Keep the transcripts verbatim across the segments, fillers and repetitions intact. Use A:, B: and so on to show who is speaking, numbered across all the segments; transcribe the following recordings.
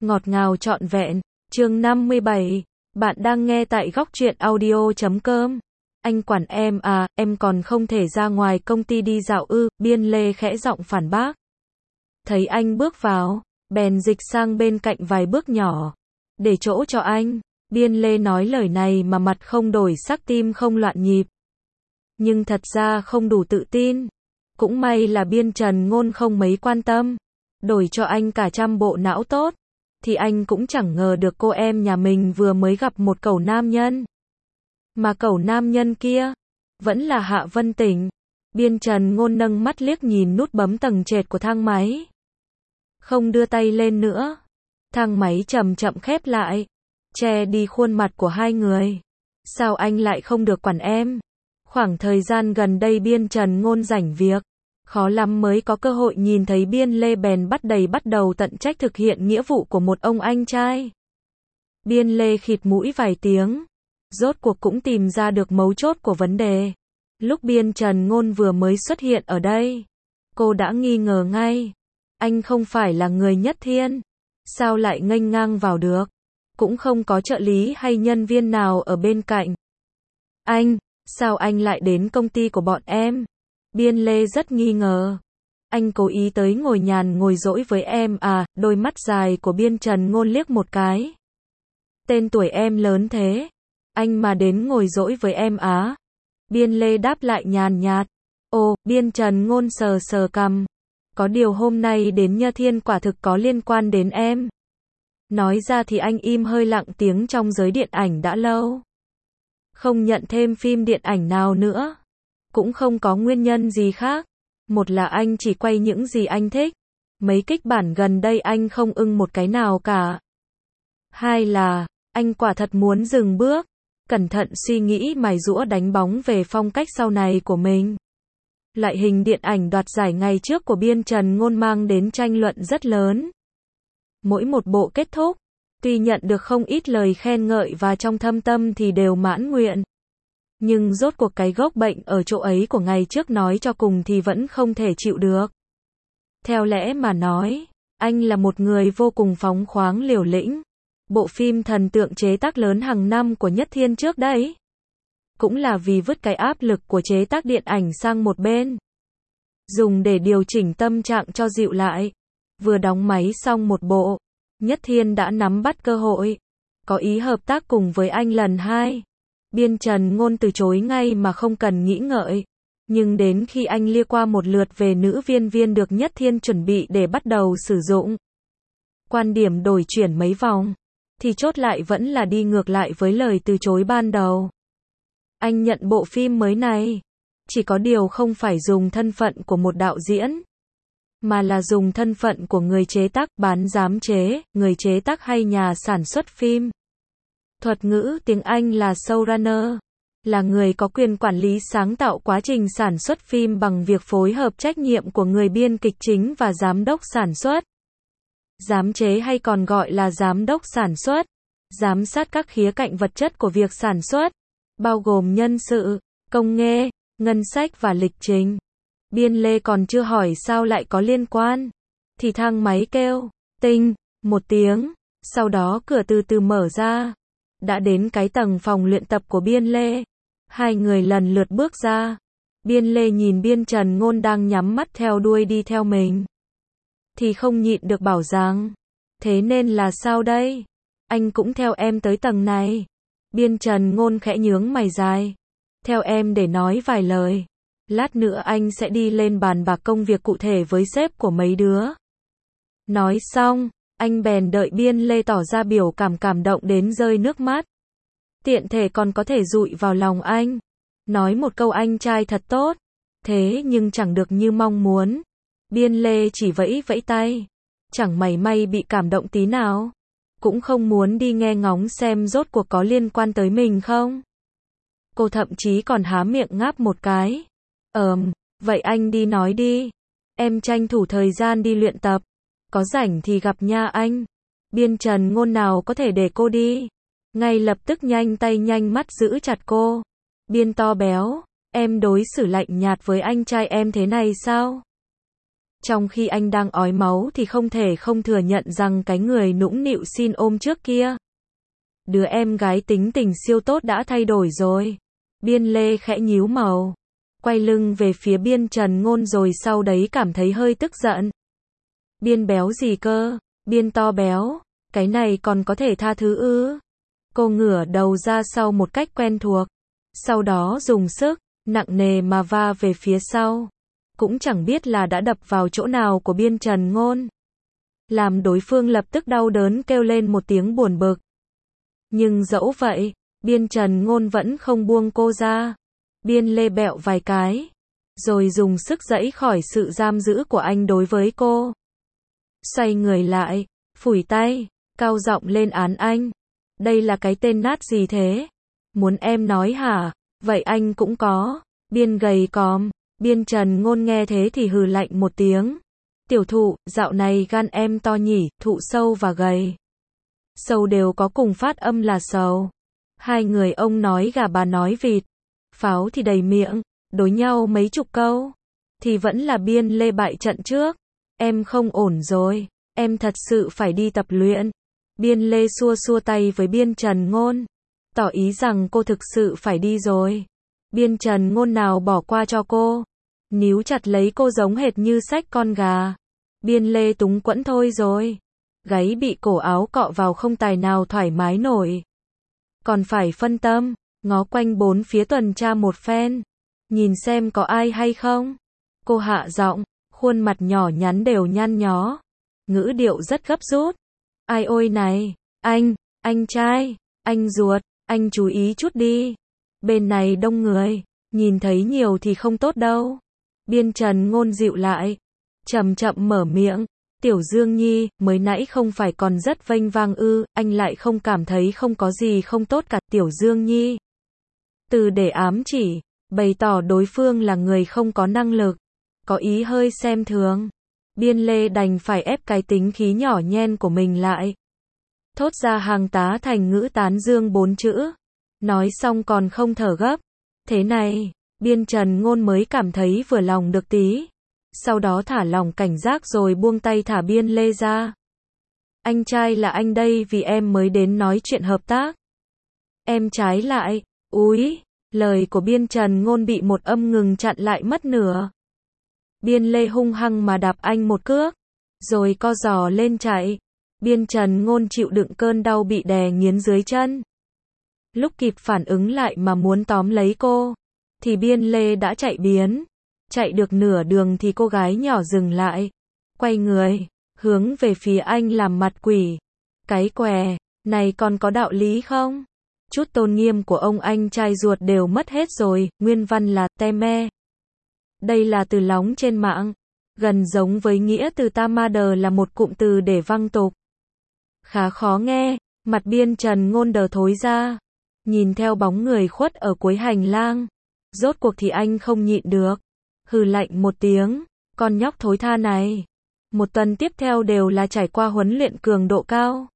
A: Ngọt ngào trọn vẹn, chương năm mươi bảy. Bạn đang nghe tại góc truyện audio chấm com. Anh quản em à, em còn không thể ra ngoài công ty đi dạo ư, Biên Lê khẽ giọng phản bác. Thấy anh bước vào, bèn dịch sang bên cạnh vài bước nhỏ, để chỗ cho anh. Biên Lê nói lời này mà mặt không đổi sắc, tim không loạn nhịp. Nhưng thật ra không đủ tự tin. Cũng may là Biên Trần Ngôn không mấy quan tâm, đổi cho anh cả trăm bộ não tốt, thì anh cũng chẳng ngờ được cô em nhà mình vừa mới gặp một cẩu nam nhân. Mà cẩu nam nhân kia, vẫn là Hạ Vân Tĩnh. Biên Trần Ngôn nâng mắt liếc nhìn nút bấm tầng trệt của thang máy. Không đưa tay lên nữa. Thang máy chậm chậm khép lại, che đi khuôn mặt của hai người. Sao anh lại không được quản em? Khoảng thời gian gần đây Biên Trần Ngôn rảnh việc, khó lắm mới có cơ hội nhìn thấy Biên Lê, bèn bắt đầy bắt đầu tận trách thực hiện nghĩa vụ của một ông anh trai. Biên Lê khịt mũi vài tiếng, rốt cuộc cũng tìm ra được mấu chốt của vấn đề. Lúc Biên Trần Ngôn vừa mới xuất hiện ở đây, cô đã nghi ngờ ngay. Anh không phải là người Nhất Thiên, sao lại nghênh ngang vào được? Cũng không có trợ lý hay nhân viên nào ở bên cạnh. Anh, sao anh lại đến công ty của bọn em? Biên Lê rất nghi ngờ. Anh cố ý tới ngồi nhàn ngồi dỗi với em à? Đôi mắt dài của Biên Trần Ngôn liếc một cái. Tên tuổi em lớn thế, anh mà đến ngồi dỗi với em á? Biên Lê đáp lại nhàn nhạt. Ồ, Biên Trần Ngôn sờ sờ cằm. Có điều hôm nay đến Nhất Thiên quả thực có liên quan đến em. Nói ra thì anh im hơi lặng tiếng trong giới điện ảnh đã lâu. Không nhận thêm phim điện ảnh nào nữa. Cũng không có nguyên nhân gì khác. Một là anh chỉ quay những gì anh thích. Mấy kịch bản gần đây anh không ưng một cái nào cả. Hai là, anh quả thật muốn dừng bước. Cẩn thận suy nghĩ mài giũa đánh bóng về phong cách sau này của mình. Loại hình điện ảnh đoạt giải ngày trước của Biên Trần Ngôn mang đến tranh luận rất lớn. Mỗi một bộ kết thúc, tuy nhận được không ít lời khen ngợi và trong thâm tâm thì đều mãn nguyện. Nhưng rốt cuộc cái gốc bệnh ở chỗ ấy của ngày trước nói cho cùng thì vẫn không thể chịu được. Theo lẽ mà nói, anh là một người vô cùng phóng khoáng liều lĩnh. Bộ phim thần tượng chế tác lớn hàng năm của Nhất Thiên trước đấy, cũng là vì vứt cái áp lực của chế tác điện ảnh sang một bên, dùng để điều chỉnh tâm trạng cho dịu lại. Vừa đóng máy xong một bộ, Nhất Thiên đã nắm bắt cơ hội, có ý hợp tác cùng với anh lần hai. Biên Trần Ngôn từ chối ngay mà không cần nghĩ ngợi. Nhưng đến khi anh lia qua một lượt về nữ viên viên được Nhất Thiên chuẩn bị để bắt đầu sử dụng, quan điểm đổi chuyển mấy vòng, thì chốt lại vẫn là đi ngược lại với lời từ chối ban đầu. Anh nhận bộ phim mới này, chỉ có điều không phải dùng thân phận của một đạo diễn, mà là dùng thân phận của người chế tác, bán giám chế, người chế tác hay nhà sản xuất phim. Thuật ngữ tiếng Anh là showrunner, là người có quyền quản lý sáng tạo quá trình sản xuất phim bằng việc phối hợp trách nhiệm của người biên kịch chính và giám đốc sản xuất. Giám chế hay còn gọi là giám đốc sản xuất, giám sát các khía cạnh vật chất của việc sản xuất, bao gồm nhân sự, công nghệ, ngân sách và lịch trình. Biên Lê còn chưa hỏi sao lại có liên quan, thì thang máy kêu tinh một tiếng, sau đó cửa từ từ mở ra. Đã đến cái tầng phòng luyện tập của Biên Lê. Hai người lần lượt bước ra. Biên Lê nhìn Biên Trần Ngôn đang nhắm mắt theo đuôi đi theo mình, thì không nhịn được bảo rằng, thế nên là sao đây? Anh cũng theo em tới tầng này. Biên Trần Ngôn khẽ nhướng mày dài. Theo em để nói vài lời. Lát nữa anh sẽ đi lên bàn bạc công việc cụ thể với sếp của mấy đứa. Nói xong, anh bèn đợi Biên Lê tỏ ra biểu cảm cảm động đến rơi nước mắt. Tiện thể còn có thể dụi vào lòng anh. Nói một câu anh trai thật tốt. Thế nhưng chẳng được như mong muốn. Biên Lê chỉ vẫy vẫy tay. Chẳng mảy may bị cảm động tí nào. Cũng không muốn đi nghe ngóng xem rốt cuộc có liên quan tới mình không. Cô thậm chí còn há miệng ngáp một cái. Ờm, vậy anh đi nói đi. Em tranh thủ thời gian đi luyện tập. Có rảnh thì gặp nha anh. Biên Trần Ngôn nào có thể để cô đi. Ngay lập tức nhanh tay nhanh mắt giữ chặt cô. Biên to béo, em đối xử lạnh nhạt với anh trai em thế này sao? Trong khi anh đang ói máu thì không thể không thừa nhận rằng cái người nũng nịu xin ôm trước kia. Đứa em gái tính tình siêu tốt đã thay đổi rồi. Biên Lê khẽ nhíu màu. Quay lưng về phía Biên Trần Ngôn rồi sau đấy cảm thấy hơi tức giận. Biên béo gì cơ? Biên to béo. Cái này còn có thể tha thứ ư? Cô ngửa đầu ra sau một cách quen thuộc. Sau đó dùng sức, nặng nề mà va về phía sau. Cũng chẳng biết là đã đập vào chỗ nào của Biên Trần Ngôn. Làm đối phương lập tức đau đớn kêu lên một tiếng buồn bực. Nhưng dẫu vậy, Biên Trần Ngôn vẫn không buông cô ra. Biên Lê bẹo vài cái, rồi dùng sức giãy khỏi sự giam giữ của anh đối với cô. Xoay người lại, phủi tay, cao giọng lên án anh. Đây là cái tên nát gì thế? Muốn em nói hả? Vậy anh cũng có. Biên gầy còm. Biên Trần Ngôn nghe thế thì hừ lạnh một tiếng. Tiểu thụ, dạo này gan em to nhỉ, thụ sâu và gầy. Sâu đều có cùng phát âm là sầu. Hai người ông nói gà bà nói vịt. Pháo thì đầy miệng, đối nhau mấy chục câu. Thì vẫn là Biên Lê bại trận trước. Em không ổn rồi, em thật sự phải đi tập luyện. Biên Lê xua xua tay với Biên Trần Ngôn. Tỏ ý rằng cô thực sự phải đi rồi. Biên Trần Ngôn nào bỏ qua cho cô. Níu chặt lấy cô giống hệt như xách con gà. Biên Lê túng quẫn thôi rồi. Gáy bị cổ áo cọ vào không tài nào thoải mái nổi. Còn phải phân tâm, ngó quanh bốn phía tuần tra một phen. Nhìn xem có ai hay không. Cô hạ giọng, khuôn mặt nhỏ nhắn đều nhăn nhó. Ngữ điệu rất gấp rút. Ai ôi này, anh, anh trai, anh ruột, anh chú ý chút đi. Bên này đông người, nhìn thấy nhiều thì không tốt đâu. Biên Trần Ngôn dịu lại, chậm chậm mở miệng. Tiểu Dương Nhi, mới nãy không phải còn rất vênh vang ư, anh lại không cảm thấy không có gì không tốt cả. Tiểu Dương Nhi. Từ để ám chỉ, bày tỏ đối phương là người không có năng lực, có ý hơi xem thường. Biên Lê đành phải ép cái tính khí nhỏ nhen của mình lại. Thốt ra hàng tá thành ngữ tán dương bốn chữ. Nói xong còn không thở gấp. Thế này, Biên Trần Ngôn mới cảm thấy vừa lòng được tí. Sau đó thả lòng cảnh giác rồi buông tay thả Biên Lê ra. Anh trai là anh đây vì em mới đến nói chuyện hợp tác. Em trái lại, úi, lời của Biên Trần Ngôn bị một âm ngừng chặn lại mất nửa. Biên Lê hung hăng mà đạp anh một cước, rồi co giò lên chạy. Biên Trần Ngôn chịu đựng cơn đau bị đè nghiến dưới chân. Lúc kịp phản ứng lại mà muốn tóm lấy cô, thì Biên Lê đã chạy biến. Chạy được nửa đường thì cô gái nhỏ dừng lại, quay người, hướng về phía anh làm mặt quỷ. Cái què, này còn có đạo lý không? Chút tôn nghiêm của ông anh trai ruột đều mất hết rồi, nguyên văn là te me. Đây là từ lóng trên mạng, gần giống với nghĩa từ tamader là một cụm từ để văng tục. Khá khó nghe, mặt Biên Trần Ngôn đờ thối ra, nhìn theo bóng người khuất ở cuối hành lang. Rốt cuộc thì anh không nhịn được, hừ lạnh một tiếng, con nhóc thối tha này. Một tuần tiếp theo đều là trải qua huấn luyện cường độ cao.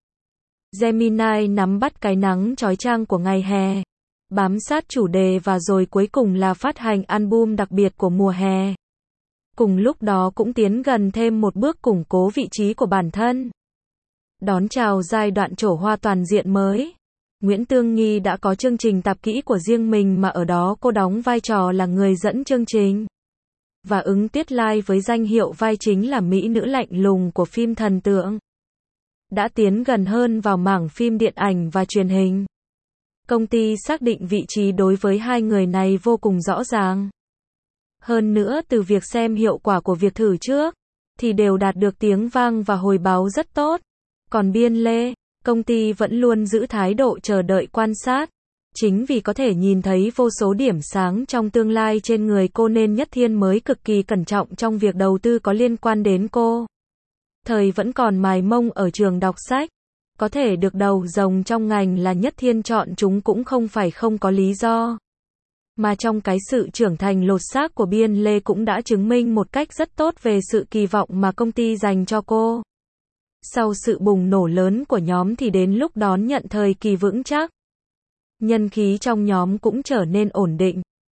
A: Gemini nắm bắt cái nắng chói chang của ngày hè, bám sát chủ đề và rồi cuối cùng là phát hành album đặc biệt của mùa hè. Cùng lúc đó cũng tiến gần thêm một bước củng cố vị trí của bản thân. Đón chào giai đoạn trổ hoa toàn diện mới. Nguyễn Tương Nghi đã có chương trình tạp kỹ của riêng mình mà ở đó cô đóng vai trò là người dẫn chương trình. Và ứng tiết live với danh hiệu vai chính là mỹ nữ lạnh lùng của phim thần tượng. Đã tiến gần hơn vào mảng phim điện ảnh và truyền hình. Công ty xác định vị trí đối với hai người này vô cùng rõ ràng. Hơn nữa từ việc xem hiệu quả của việc thử trước, thì đều đạt được tiếng vang và hồi báo rất tốt. Còn Biên Lê, công ty vẫn luôn giữ thái độ chờ đợi quan sát. Chính vì có thể nhìn thấy vô số điểm sáng trong tương lai trên người cô nên Nhất Thiên mới cực kỳ cẩn trọng trong việc đầu tư có liên quan đến cô. Thời vẫn còn mài mông ở trường đọc sách, có thể được đầu rồng trong ngành là Nhất Thiên chọn chúng cũng không phải không có lý do. Mà trong cái sự trưởng thành lột xác của Biên Lê cũng đã chứng minh một cách rất tốt về sự kỳ vọng mà công ty dành cho cô. Sau sự bùng nổ lớn của nhóm thì đến lúc đón nhận thời kỳ vững chắc. Nhân khí trong nhóm cũng trở nên ổn định.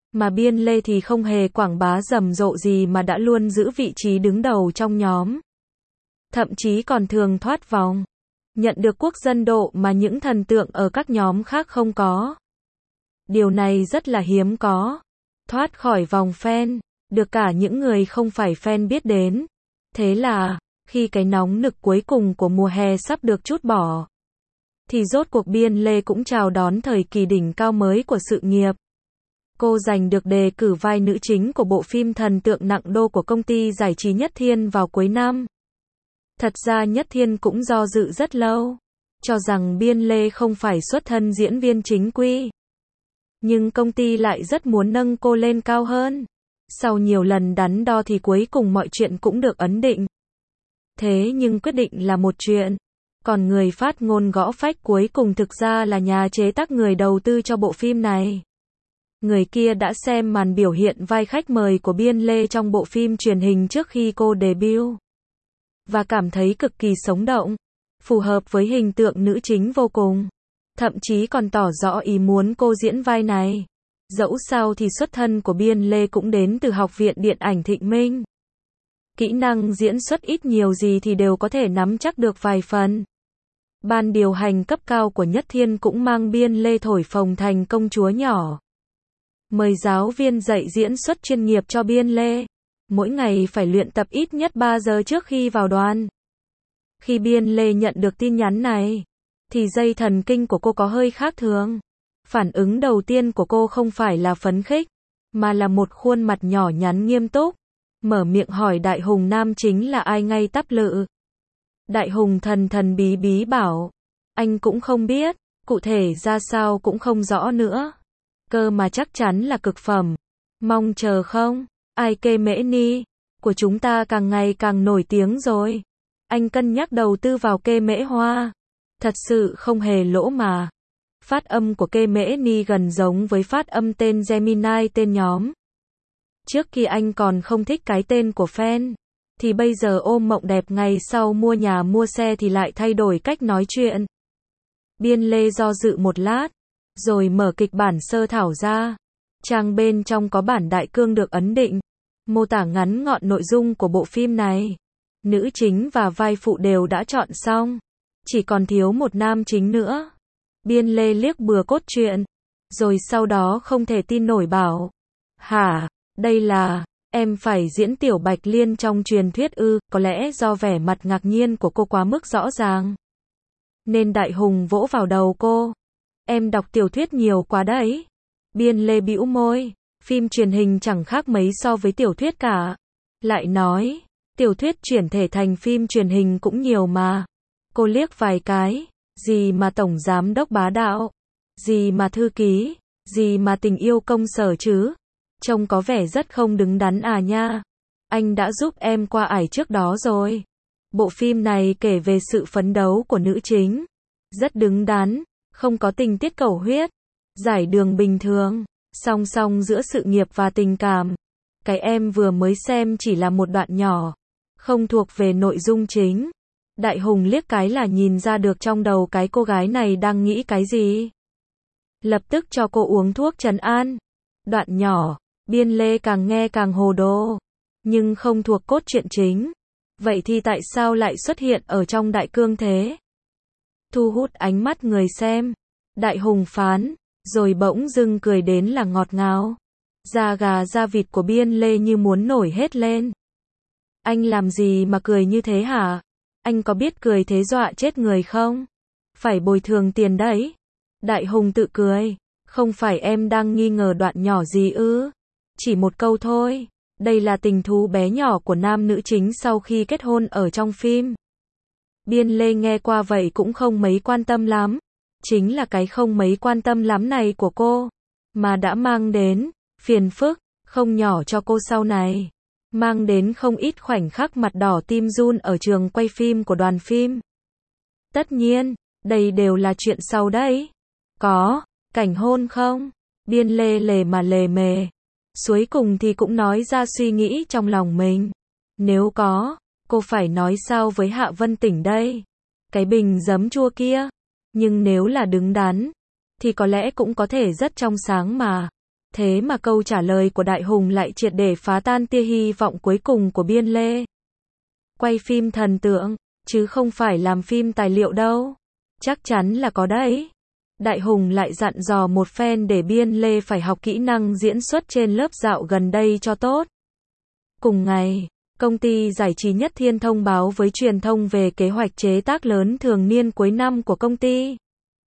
A: Mà Biên Lê thì không hề quảng bá rầm rộ gì mà đã luôn giữ vị trí đứng đầu trong nhóm. Thậm chí còn thường thoát vòng. Nhận được quốc dân độ mà những thần tượng ở các nhóm khác không có. Điều này rất là hiếm có. Thoát khỏi vòng fan, được cả những người không phải fan biết đến. Thế là, khi cái nóng nực cuối cùng của mùa hè sắp được trút bỏ, thì rốt cuộc Biên Lê cũng chào đón thời kỳ đỉnh cao mới của sự nghiệp. Cô giành được đề cử vai nữ chính của bộ phim thần tượng nặng đô của công ty giải trí Nhất Thiên vào cuối năm. Thật ra Nhất Thiên cũng do dự rất lâu, cho rằng Biên Lê không phải xuất thân diễn viên chính quy. Nhưng công ty lại rất muốn nâng cô lên cao hơn. Sau nhiều lần đắn đo thì cuối cùng mọi chuyện cũng được ấn định. Thế nhưng quyết định là một chuyện. Còn người phát ngôn gõ phách cuối cùng thực ra là nhà chế tác người đầu tư cho bộ phim này. Người kia đã xem màn biểu hiện vai khách mời của Biên Lê trong bộ phim truyền hình trước khi cô debut. Và cảm thấy cực kỳ sống động, phù hợp với hình tượng nữ chính vô cùng. Thậm chí còn tỏ rõ ý muốn cô diễn vai này. Dẫu sao thì xuất thân của Biên Lê cũng đến từ Học viện Điện ảnh Thịnh Minh. Kỹ năng diễn xuất ít nhiều gì thì đều có thể nắm chắc được vài phần. Ban điều hành cấp cao của Nhất Thiên cũng mang Biên Lê thổi phồng thành công chúa nhỏ. Mời giáo viên dạy diễn xuất chuyên nghiệp cho Biên Lê. Mỗi ngày phải luyện tập ít nhất ba giờ trước khi vào đoàn. Khi Biên Lê nhận được tin nhắn này, thì dây thần kinh của cô có hơi khác thường. Phản ứng đầu tiên của cô không phải là phấn khích, mà là một khuôn mặt nhỏ nhắn nghiêm túc. Mở miệng hỏi Đại Hùng nam chính là ai ngay tắp lự. Đại Hùng thần thần bí bí bảo, anh cũng không biết, cụ thể ra sao cũng không rõ nữa. Cơ mà chắc chắn là cực phẩm. Mong chờ không? Ai kê mễ ni của chúng ta càng ngày càng nổi tiếng rồi. Anh cân nhắc đầu tư vào kê mễ hoa. Thật sự không hề lỗ mà. Phát âm của kê mễ ni gần giống với phát âm tên Gemini tên nhóm. Trước khi anh còn không thích cái tên của fan, thì bây giờ ôm mộng đẹp ngày sau mua nhà mua xe thì lại thay đổi cách nói chuyện. Biên Lê do dự một lát, rồi mở kịch bản sơ thảo ra. Trang bên trong có bản đại cương được ấn định, mô tả ngắn gọn nội dung của bộ phim này. Nữ chính và vai phụ đều đã chọn xong, chỉ còn thiếu một nam chính nữa. Biên Lê liếc bừa cốt truyện, rồi sau đó không thể tin nổi bảo, hả, đây là, em phải diễn Tiểu Bạch Liên trong truyền thuyết ư? Có lẽ do vẻ mặt ngạc nhiên của cô quá mức rõ ràng, nên Đại Hùng vỗ vào đầu cô. Em đọc tiểu thuyết nhiều quá đấy. Biên Lê bĩu môi, phim truyền hình chẳng khác mấy so với tiểu thuyết cả. Lại nói, tiểu thuyết chuyển thể thành phim truyền hình cũng nhiều mà. Cô liếc vài cái, gì mà tổng giám đốc bá đạo, gì mà thư ký, gì mà tình yêu công sở chứ. Trông có vẻ rất không đứng đắn à nha. Anh đã giúp em qua ải trước đó rồi. Bộ phim này kể về sự phấn đấu của nữ chính. Rất đứng đắn, không có tình tiết cầu huyết. Giải đường bình thường, song song giữa sự nghiệp và tình cảm. Cái em vừa mới xem chỉ là một đoạn nhỏ, không thuộc về nội dung chính. Đại Hùng liếc cái là nhìn ra được trong đầu cái cô gái này đang nghĩ cái gì. Lập tức cho cô uống thuốc trấn an. Đoạn nhỏ, Biên Lê càng nghe càng hồ đồ, nhưng không thuộc cốt truyện chính. Vậy thì tại sao lại xuất hiện ở trong đại cương thế? Thu hút ánh mắt người xem. Đại Hùng phán, rồi bỗng dưng cười đến là ngọt ngào. Da gà da vịt của Biên Lê như muốn nổi hết lên. Anh làm gì mà cười như thế hả? Anh có biết cười thế dọa chết người không? Phải bồi thường tiền đấy. Đại Hùng tự cười, không phải em đang nghi ngờ đoạn nhỏ gì ư? Chỉ một câu thôi. Đây là tình thú bé nhỏ của nam nữ chính sau khi kết hôn ở trong phim. Biên Lê nghe qua vậy cũng không mấy quan tâm lắm. Chính là cái không mấy quan tâm lắm này của cô, mà đã mang đến phiền phức không nhỏ cho cô sau này. Mang đến không ít khoảnh khắc mặt đỏ tim run ở trường quay phim của đoàn phim. Tất nhiên, đây đều là chuyện sau đấy. Có cảnh hôn không? Biên Lê lề mà lề mề. Cuối cùng thì cũng nói ra suy nghĩ trong lòng mình. Nếu có, cô phải nói sao với Hạ Vân Tỉnh đây? Cái bình giấm chua kia. Nhưng nếu là đứng đắn, thì có lẽ cũng có thể rất trong sáng mà. Thế mà câu trả lời của Đại Hùng lại triệt để phá tan tia hy vọng cuối cùng của Biên Lê. Quay phim thần tượng, chứ không phải làm phim tài liệu đâu. Chắc chắn là có đấy. Đại Hùng lại dặn dò một phen để Biên Lê phải học kỹ năng diễn xuất trên lớp dạo gần đây cho tốt. Cùng ngày, công ty giải trí Nhất Thiên thông báo với truyền thông về kế hoạch chế tác lớn thường niên cuối năm của công ty.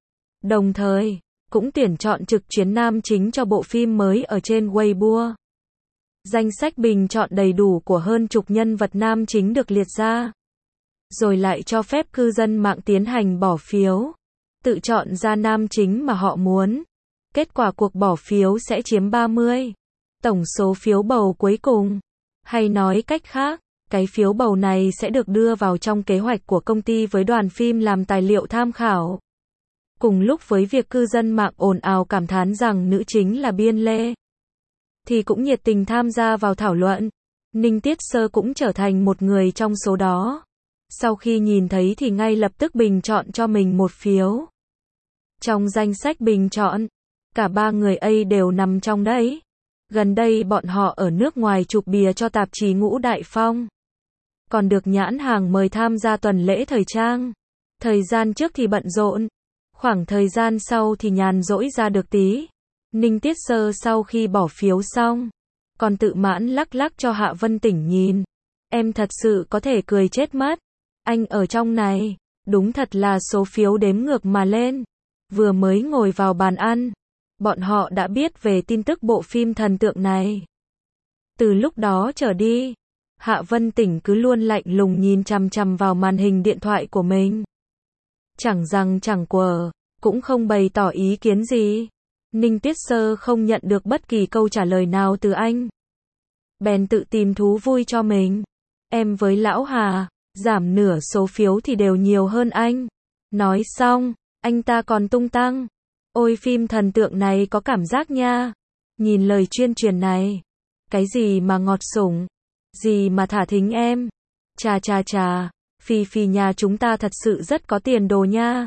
A: Đồng thời, cũng tuyển chọn trực chuyến nam chính cho bộ phim mới ở trên Weibo. Danh sách bình chọn đầy đủ của hơn chục nhân vật nam chính được liệt ra. Rồi lại cho phép cư dân mạng tiến hành bỏ phiếu. Tự chọn ra nam chính mà họ muốn. Kết quả cuộc bỏ phiếu sẽ chiếm ba mươi. Tổng số phiếu bầu cuối cùng. Hay nói cách khác, cái phiếu bầu này sẽ được đưa vào trong kế hoạch của công ty với đoàn phim làm tài liệu tham khảo. Cùng lúc với việc cư dân mạng ồn ào cảm thán rằng nữ chính là Biên Lê, thì cũng nhiệt tình tham gia vào thảo luận. Ninh Tiết Sơ cũng trở thành một người trong số đó. Sau khi nhìn thấy thì ngay lập tức bình chọn cho mình một phiếu. Trong danh sách bình chọn, cả ba người ấy đều nằm trong đấy. Gần đây bọn họ ở nước ngoài chụp bìa cho tạp chí Ngũ Đại Phong. Còn được nhãn hàng mời tham gia tuần lễ thời trang. Thời gian trước thì bận rộn. Khoảng thời gian sau thì nhàn rỗi ra được tí. Ninh Tiết Sơ sau khi bỏ phiếu xong, còn tự mãn lắc lắc cho Hạ Vân Tỉnh nhìn. Em thật sự có thể cười chết mất. Anh ở trong này, đúng thật là số phiếu đếm ngược mà lên. Vừa mới ngồi vào bàn ăn, bọn họ đã biết về tin tức bộ phim thần tượng này. Từ lúc đó trở đi, Hạ Vân Tỉnh cứ luôn lạnh lùng nhìn chằm chằm vào màn hình điện thoại của mình. Chẳng rằng chẳng quờ, cũng không bày tỏ ý kiến gì. Ninh Tiết Sơ không nhận được bất kỳ câu trả lời nào từ anh. Bèn tự tìm thú vui cho mình. Em với Lão Hà, giảm nửa số phiếu thì đều nhiều hơn anh. Nói xong, anh ta còn tung tăng. Ôi phim thần tượng này có cảm giác nha. Nhìn lời tuyên truyền này. Cái gì mà ngọt sủng. Gì mà thả thính em. Chà chà chà. Phi Phi nhà chúng ta thật sự rất có tiền đồ nha.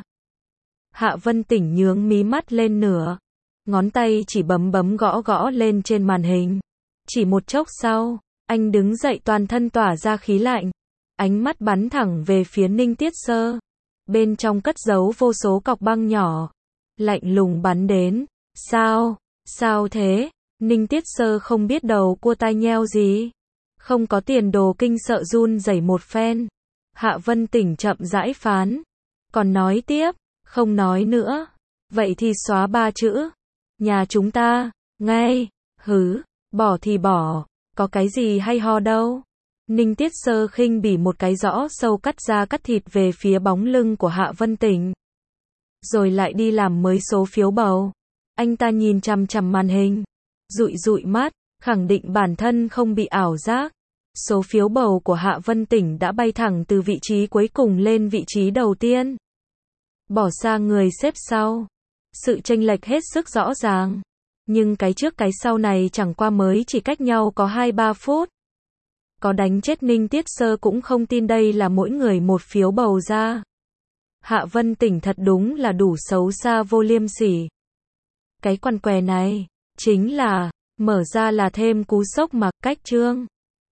A: Hạ Vân Tỉnh nhướng mí mắt lên nửa. Ngón tay chỉ bấm bấm gõ gõ lên trên màn hình. Chỉ một chốc sau, anh đứng dậy toàn thân tỏa ra khí lạnh. Ánh mắt bắn thẳng về phía Ninh Tiết Sơ. Bên trong cất giấu vô số cọc băng nhỏ. Lạnh lùng bắn đến. Sao? Sao thế? Ninh Tiết Sơ không biết đầu cua tai nheo gì. Không có tiền đồ kinh sợ run rẩy một phen. Hạ Vân Tỉnh chậm rãi phán. Còn nói tiếp, không nói nữa. Vậy thì xóa ba chữ. Nhà chúng ta, ngay, hứ, bỏ thì bỏ, có cái gì hay ho đâu. Ninh Tiết Sơ khinh bỉ một cái rõ sâu cắt da cắt thịt về phía bóng lưng của Hạ Vân Tỉnh. Rồi lại đi làm mới số phiếu bầu. Anh ta nhìn chằm chằm màn hình, dụi dụi mắt, khẳng định bản thân không bị ảo giác. Số phiếu bầu của Hạ Vân Tỉnh đã bay thẳng từ vị trí cuối cùng lên vị trí đầu tiên. Bỏ xa người xếp sau. Sự chênh lệch hết sức rõ ràng. Nhưng cái trước cái sau này chẳng qua mới chỉ cách nhau có hai ba phút. Có đánh chết Ninh Tiết Sơ cũng không tin đây là mỗi người một phiếu bầu ra. Hạ Vân Tỉnh thật đúng là đủ xấu xa vô liêm sỉ. Cái quằn què này, chính là, mở ra là thêm cú sốc mà, cách chương.